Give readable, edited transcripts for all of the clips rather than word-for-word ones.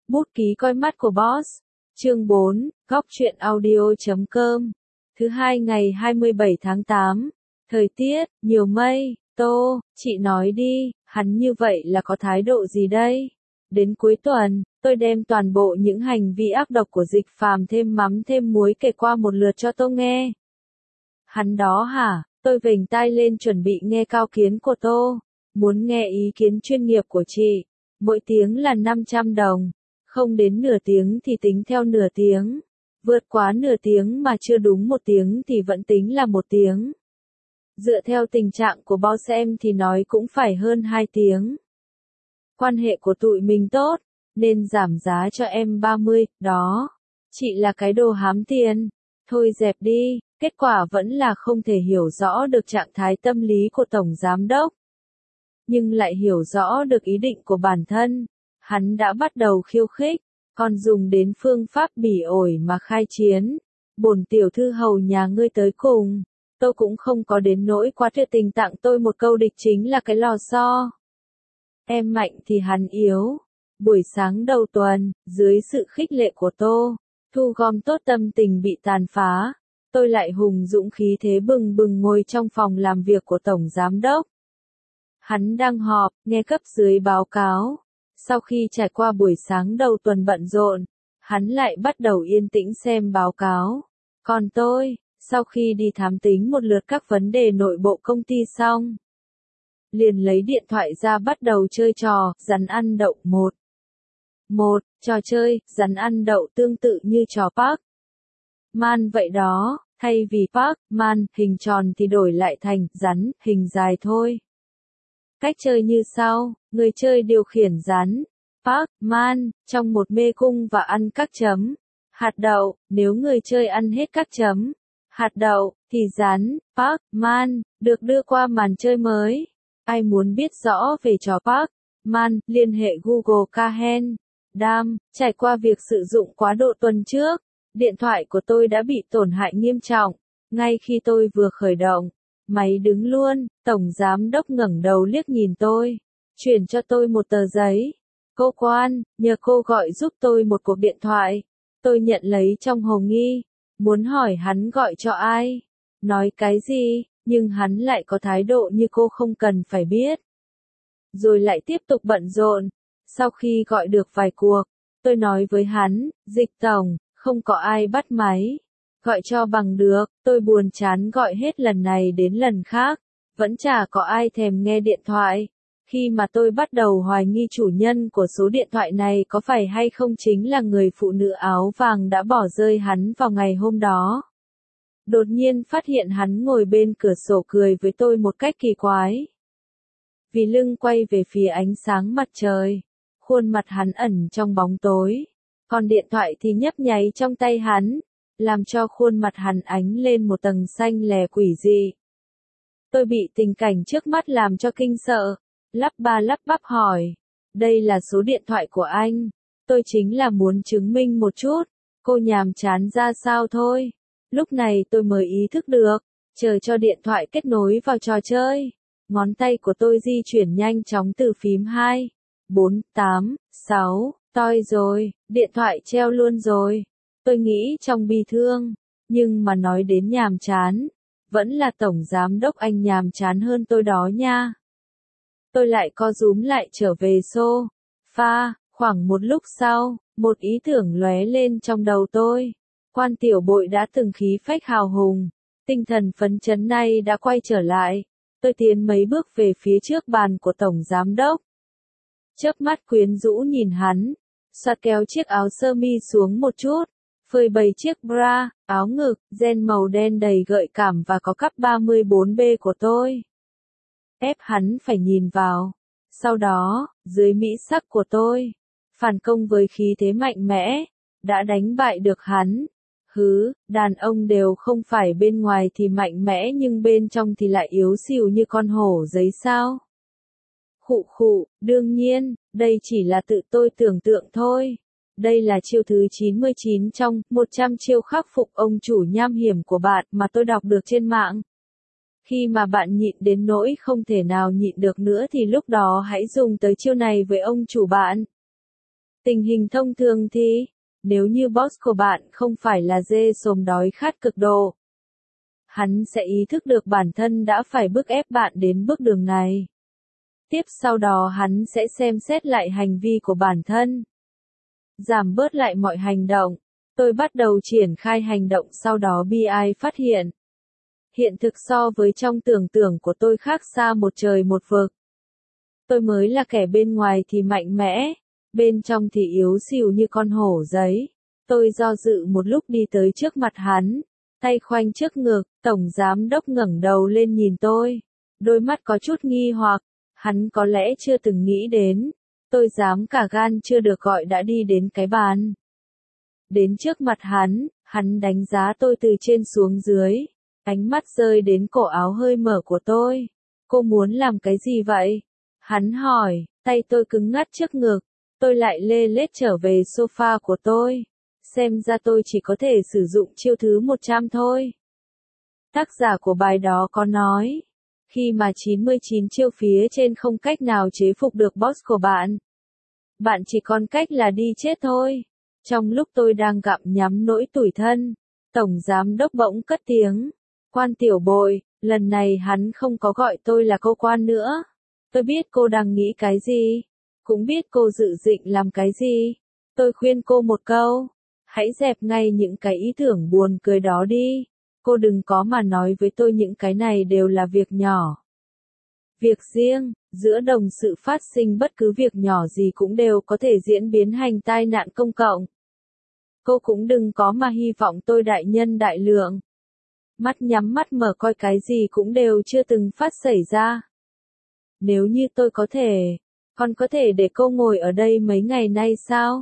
Bút ký coi mắt của boss. Chương 4, góc truyện audio.com. Thứ hai ngày 27 tháng 8. Thời tiết, nhiều mây. Tô, chị nói đi, hắn như vậy là có thái độ gì đây? Đến cuối tuần, tôi đem toàn bộ những hành vi ác độc của Dịch Phàm thêm mắm thêm muối kể qua một lượt cho Tô nghe. Hắn đó hả? Tôi vểnh tai lên chuẩn bị nghe cao kiến của Tô. Muốn nghe ý kiến chuyên nghiệp của chị. Mỗi tiếng là 500 đồng. Không đến nửa tiếng thì tính theo nửa tiếng. Vượt quá nửa tiếng mà chưa đúng một tiếng thì vẫn tính là một tiếng. Dựa theo tình trạng của boss em thì nói cũng phải hơn 2 tiếng. Quan hệ của tụi mình tốt, nên giảm giá cho em 30, đó. Chị là cái đồ hám tiền. Thôi dẹp đi, kết quả vẫn là không thể hiểu rõ được trạng thái tâm lý của Tổng Giám Đốc. Nhưng lại hiểu rõ được ý định của bản thân. Hắn đã bắt đầu khiêu khích, còn dùng đến phương pháp bỉ ổi mà khai chiến. Bổn tiểu thư hầu nhà ngươi tới cùng. Tôi cũng không có đến nỗi quá tuyệt tình tặng tôi một câu địch chính là cái lò xo. Em mạnh thì hắn yếu. Buổi sáng đầu tuần, dưới sự khích lệ của Tô, thu gom tốt tâm tình bị tàn phá. Tôi lại hùng dũng khí thế bừng bừng ngồi trong phòng làm việc của Tổng Giám Đốc. Hắn đang họp, nghe cấp dưới báo cáo. Sau khi trải qua buổi sáng đầu tuần bận rộn, hắn lại bắt đầu yên tĩnh xem báo cáo. Còn tôi, sau khi đi thám tính một lượt các vấn đề nội bộ công ty xong, liền lấy điện thoại ra bắt đầu chơi trò rắn ăn đậu một. Trò chơi rắn ăn đậu tương tự như trò Pac-Man vậy đó, thay vì Pac-Man hình tròn thì đổi lại thành rắn hình dài thôi. Cách chơi như sau, người chơi điều khiển rắn Pac-Man trong một mê cung và ăn các hạt đậu. Nếu người chơi ăn hết các hạt đậu thì rắn Pac-Man được đưa qua màn chơi mới. Ai muốn biết rõ về trò Pac-Man, liên hệ Google Calendar. Trải qua việc sử dụng quá độ tuần trước, điện thoại của tôi đã bị tổn hại nghiêm trọng. Ngay khi tôi vừa khởi động, máy đứng luôn. Tổng Giám Đốc ngẩng đầu liếc nhìn tôi, chuyển cho tôi một tờ giấy. Cô quan, nhờ cô gọi giúp tôi một cuộc điện thoại. Tôi nhận lấy trong hồ nghi, muốn hỏi hắn gọi cho ai, nói cái gì, nhưng hắn lại có thái độ như cô không cần phải biết. Rồi lại tiếp tục bận rộn. Sau khi gọi được vài cuộc, tôi nói với hắn, Dịch tổng, không có ai bắt máy. Gọi cho bằng được, tôi buồn chán gọi hết lần này đến lần khác, vẫn chả có ai thèm nghe điện thoại. Khi mà tôi bắt đầu hoài nghi chủ nhân của số điện thoại này có phải hay không chính là người phụ nữ áo vàng đã bỏ rơi hắn vào ngày hôm đó. Đột nhiên phát hiện hắn ngồi bên cửa sổ cười với tôi một cách kỳ quái. Vì lưng quay về phía ánh sáng mặt trời, khuôn mặt hắn ẩn trong bóng tối, còn điện thoại thì nhấp nháy trong tay hắn, làm cho khuôn mặt hắn ánh lên một tầng xanh lè quỷ dị. Tôi bị tình cảnh trước mắt làm cho kinh sợ, lắp ba lắp bắp hỏi, đây là số điện thoại của anh, tôi chính là muốn chứng minh một chút, cô nhàm chán ra sao thôi. Lúc này tôi mới ý thức được, chờ cho điện thoại kết nối vào trò chơi. Ngón tay của tôi di chuyển nhanh chóng từ phím 2, 4, 8, 6, toi rồi, điện thoại treo luôn rồi. Tôi nghĩ trong bi thương, nhưng mà nói đến nhàm chán, vẫn là Tổng Giám Đốc anh nhàm chán hơn tôi đó nha. Tôi lại co rúm lại trở về sofa, khoảng một lúc sau, một ý tưởng lóe lên trong đầu tôi. Quan tiểu bội đã từng khí phách hào hùng, tinh thần phấn chấn nay đã quay trở lại. Tôi tiến mấy bước về phía trước bàn của Tổng Giám Đốc. Chớp mắt quyến rũ nhìn hắn, xoạt kéo chiếc áo sơ mi xuống một chút, phơi bày chiếc bra, áo ngực, ren màu đen đầy gợi cảm và có cắp 34B của tôi. Ép hắn phải nhìn vào. Sau đó, dưới mỹ sắc của tôi, phản công với khí thế mạnh mẽ, đã đánh bại được hắn. Đàn ông đều không phải bên ngoài thì mạnh mẽ nhưng bên trong thì lại yếu xìu như con hổ giấy sao. Đương nhiên, đây chỉ là tự tôi tưởng tượng thôi. Đây là chiêu thứ 99 trong 100 chiêu khắc phục ông chủ nham hiểm của bạn mà tôi đọc được trên mạng. Khi mà bạn nhịn đến nỗi không thể nào nhịn được nữa thì lúc đó hãy dùng tới chiêu này với ông chủ bạn. Tình hình thông thường thì, nếu như boss của bạn không phải là dê xồm đói khát cực độ, hắn sẽ ý thức được bản thân đã phải bức ép bạn đến bước đường này. Tiếp sau đó hắn sẽ xem xét lại hành vi của bản thân, giảm bớt lại mọi hành động. Tôi bắt đầu triển khai hành động, sau đó bi ai phát hiện. Hiện thực so với trong tưởng tượng của tôi khác xa một trời một vực. Tôi mới là kẻ bên ngoài thì mạnh mẽ, bên trong thì yếu xìu như con hổ giấy. Tôi do dự một lúc đi tới trước mặt hắn, tay khoanh trước ngực. Tổng giám đốc ngẩng đầu lên nhìn tôi, đôi mắt có chút nghi hoặc, hắn có lẽ chưa từng nghĩ đến. Tôi dám cả gan chưa được gọi đã đi đến cái bàn. Đến trước mặt hắn đánh giá tôi từ trên xuống dưới, ánh mắt rơi đến cổ áo hơi mở của tôi. Cô muốn làm cái gì vậy? Hắn hỏi, tay tôi cứng ngắt trước ngực, tôi lại lê lết trở về sofa của tôi. Xem ra tôi chỉ có thể sử dụng chiêu thứ 100 thôi. Tác giả của bài đó có nói, khi mà 99 chiêu phía trên không cách nào chế phục được boss của bạn, bạn chỉ còn cách là đi chết thôi. Trong lúc tôi đang gặm nhắm nỗi tủi thân, tổng giám đốc bỗng cất tiếng, Quan Tiểu Bội. Lần này hắn không có gọi tôi là cô Quan nữa. Tôi biết cô đang nghĩ cái gì, cũng biết cô dự định làm cái gì. Tôi khuyên cô một câu, hãy dẹp ngay những cái ý tưởng buồn cười đó đi. Cô đừng có mà nói với tôi những cái này đều là việc nhỏ. Việc riêng, giữa đồng sự phát sinh bất cứ việc nhỏ gì cũng đều có thể diễn biến thành tai nạn công cộng. Cô cũng đừng có mà hy vọng tôi đại nhân đại lượng. Mắt nhắm mắt mở coi cái gì cũng đều chưa từng phát xảy ra. Nếu như tôi có thể, còn có thể để cô ngồi ở đây mấy ngày nay sao?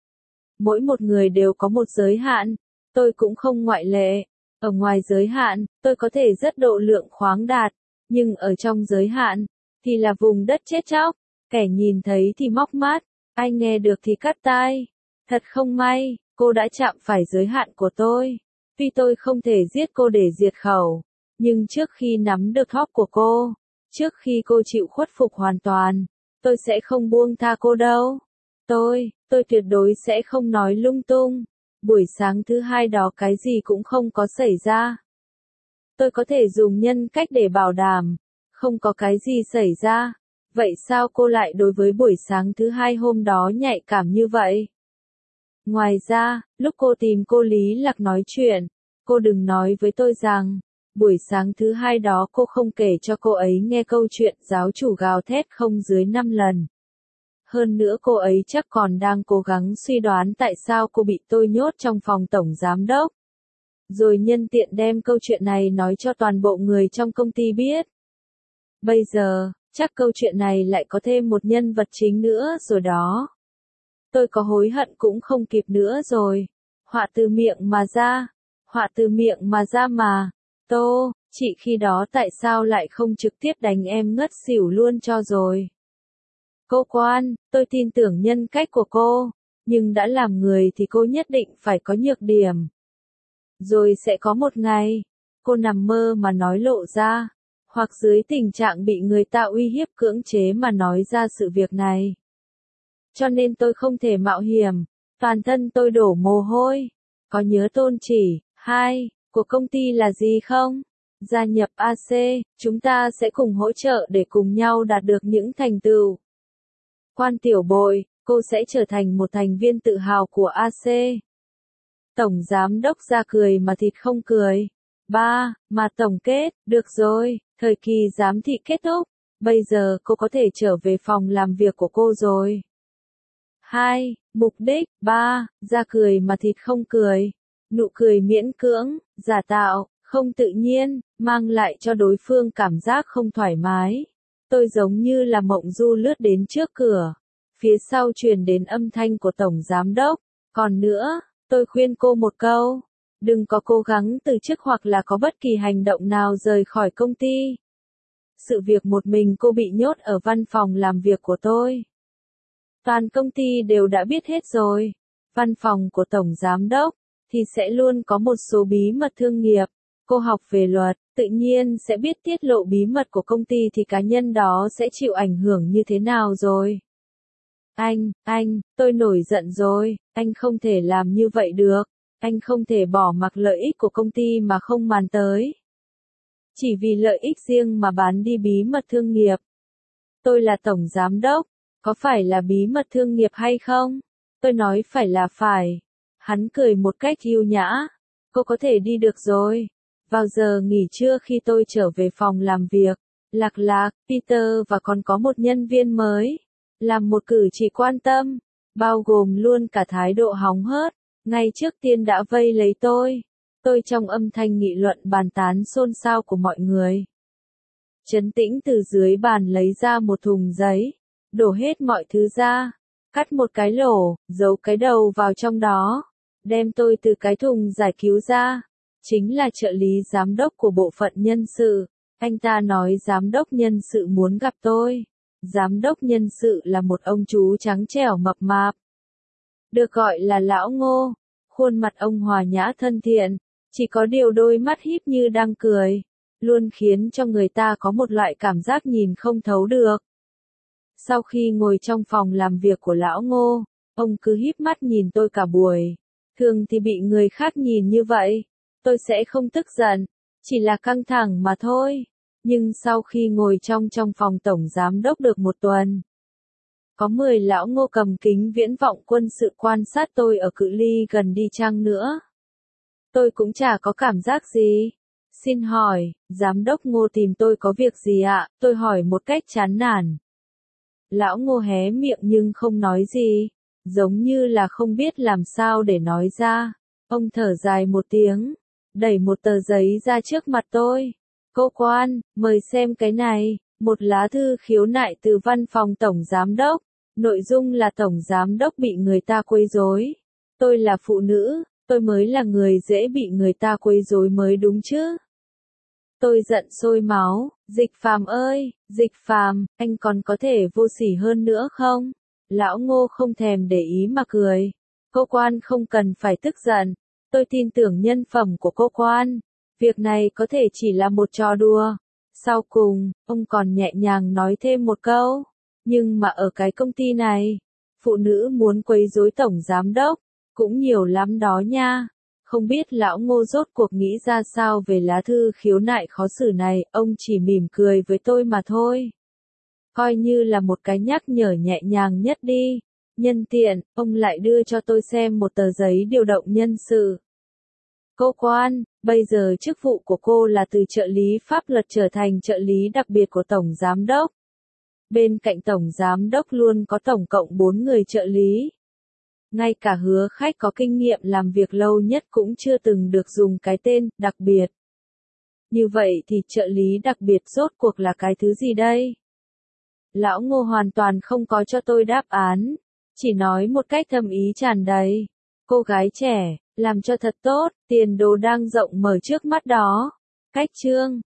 Mỗi một người đều có một giới hạn, tôi cũng không ngoại lệ. Ở ngoài giới hạn, tôi có thể rất độ lượng khoáng đạt, nhưng ở trong giới hạn, thì là vùng đất chết chóc, kẻ nhìn thấy thì móc mắt, ai nghe được thì cắt tai. Thật không may, cô đã chạm phải giới hạn của tôi. Tuy tôi không thể giết cô để diệt khẩu, nhưng trước khi nắm được thóp của cô, trước khi cô chịu khuất phục hoàn toàn, tôi sẽ không buông tha cô đâu. Tôi tuyệt đối sẽ không nói lung tung. Buổi sáng thứ hai đó cái gì cũng không có xảy ra. Tôi có thể dùng nhân cách để bảo đảm, không có cái gì xảy ra. Vậy sao cô lại đối với buổi sáng thứ hai hôm đó nhạy cảm như vậy? Ngoài ra, lúc cô tìm cô Lý Lạc nói chuyện, cô đừng nói với tôi rằng, buổi sáng thứ hai đó cô không kể cho cô ấy nghe câu chuyện giáo chủ gào thét không dưới 5 lần. Hơn nữa cô ấy chắc còn đang cố gắng suy đoán tại sao cô bị tôi nhốt trong phòng tổng giám đốc. Rồi nhân tiện đem câu chuyện này nói cho toàn bộ người trong công ty biết. Bây giờ, chắc câu chuyện này lại có thêm một nhân vật chính nữa rồi đó. Tôi có hối hận cũng không kịp nữa rồi. Họa từ miệng mà ra. Họa từ miệng mà ra mà. Tô, chị khi đó tại sao lại không trực tiếp đánh em ngất xỉu luôn cho rồi. Cô Quan, tôi tin tưởng nhân cách của cô, nhưng đã làm người thì cô nhất định phải có nhược điểm. Rồi sẽ có một ngày, cô nằm mơ mà nói lộ ra, hoặc dưới tình trạng bị người ta uy hiếp cưỡng chế mà nói ra sự việc này. Cho nên tôi không thể mạo hiểm, toàn thân tôi đổ mồ hôi. Có nhớ tôn chỉ 2 của công ty là gì không? Gia nhập AC, chúng ta sẽ cùng hỗ trợ để cùng nhau đạt được những thành tựu. Quan Tiểu Bội, cô sẽ trở thành một thành viên tự hào của AC. Tổng giám đốc ra cười mà thịt không cười. 3. Mà tổng kết, được rồi, thời kỳ giám thị kết thúc. Bây giờ cô có thể trở về phòng làm việc của cô rồi. 2. Mục đích. 3. Ra cười mà thịt không cười. Nụ cười miễn cưỡng, giả tạo, không tự nhiên, mang lại cho đối phương cảm giác không thoải mái. Tôi giống như là mộng du lướt đến trước cửa. Phía sau truyền đến âm thanh của tổng giám đốc. Còn nữa, tôi khuyên cô một câu. Đừng có cố gắng từ chức hoặc là có bất kỳ hành động nào rời khỏi công ty. Sự việc một mình cô bị nhốt ở văn phòng làm việc của tôi. Toàn công ty đều đã biết hết rồi. Văn phòng của tổng giám đốc thì sẽ luôn có một số bí mật thương nghiệp. Cô học về luật, tự nhiên sẽ biết tiết lộ bí mật của công ty thì cá nhân đó sẽ chịu ảnh hưởng như thế nào rồi. Anh, tôi nổi giận rồi, anh không thể làm như vậy được, anh không thể bỏ mặc lợi ích của công ty mà không màng tới. Chỉ vì lợi ích riêng mà bán đi bí mật thương nghiệp. Tôi là tổng giám đốc, có phải là bí mật thương nghiệp hay không? Tôi nói phải là phải. Hắn cười một cách ưu nhã. Cô có thể đi được rồi. Vào giờ nghỉ trưa khi tôi trở về phòng làm việc, Lạc, Peter và còn có một nhân viên mới, làm một cử chỉ quan tâm, bao gồm luôn cả thái độ hóng hớt, ngay trước tiên đã vây lấy tôi. Tôi trong âm thanh nghị luận bàn tán xôn xao của mọi người. Trấn Tĩnh từ dưới bàn lấy ra một thùng giấy, đổ hết mọi thứ ra, cắt một cái lỗ, giấu cái đầu vào trong đó, đem tôi từ cái thùng giải cứu ra. Chính là trợ lý giám đốc của bộ phận nhân sự. Anh ta nói giám đốc nhân sự muốn gặp tôi. Giám đốc nhân sự là một ông chú trắng trẻo mập mạp, được gọi là lão Ngô. Khuôn mặt ông hòa nhã thân thiện, chỉ có điều đôi mắt híp như đang cười, luôn khiến cho người ta có một loại cảm giác nhìn không thấu được. Sau khi ngồi trong phòng làm việc của lão Ngô, ông cứ híp mắt nhìn tôi cả buổi. Thường thì bị người khác nhìn như vậy, tôi sẽ không tức giận, chỉ là căng thẳng mà thôi. Nhưng sau khi ngồi trong phòng tổng giám đốc được một tuần, có 10 lão Ngô cầm kính viễn vọng quân sự quan sát tôi ở cự ly gần đi chăng nữa, tôi cũng chả có cảm giác gì. Xin hỏi, giám đốc Ngô tìm tôi có việc gì ạ? Tôi hỏi một cách chán nản. Lão Ngô hé miệng nhưng không nói gì, giống như là không biết làm sao để nói ra. Ông thở dài một tiếng, đẩy một tờ giấy ra trước mặt tôi. Cô quan, mời xem cái này, một lá thư khiếu nại từ văn phòng tổng giám đốc. Nội dung là tổng giám đốc bị người ta quấy rối. Tôi là phụ nữ, tôi mới là người dễ bị người ta quấy rối mới đúng chứ. Tôi giận sôi máu, Dịch Phàm ơi, Dịch Phàm, anh còn có thể vô sỉ hơn nữa không? Lão Ngô không thèm để ý mà cười. Cô quan không cần phải tức giận, tôi tin tưởng nhân phẩm của cô quan. Việc này có thể chỉ là một trò đùa. Sau cùng, ông còn nhẹ nhàng nói thêm một câu. Nhưng mà ở cái công ty này, phụ nữ muốn quấy rối tổng giám đốc, cũng nhiều lắm đó nha. Không biết lão Ngô rốt cuộc nghĩ ra sao về lá thư khiếu nại khó xử này, ông chỉ mỉm cười với tôi mà thôi. Coi như là một cái nhắc nhở nhẹ nhàng nhất đi. Nhân tiện, ông lại đưa cho tôi xem một tờ giấy điều động nhân sự. Cô quan, bây giờ chức vụ của cô là từ trợ lý pháp luật trở thành trợ lý đặc biệt của tổng giám đốc. Bên cạnh tổng giám đốc luôn có tổng cộng 4 người trợ lý. Ngay cả Hứa Khách có kinh nghiệm làm việc lâu nhất cũng chưa từng được dùng cái tên đặc biệt. Như vậy thì trợ lý đặc biệt rốt cuộc là cái thứ gì đây? Lão Ngô hoàn toàn không có cho tôi đáp án, chỉ nói một cách thâm ý tràn đầy. Cô gái trẻ, làm cho thật tốt, tiền đồ đang rộng mở trước mắt đó. Cách chương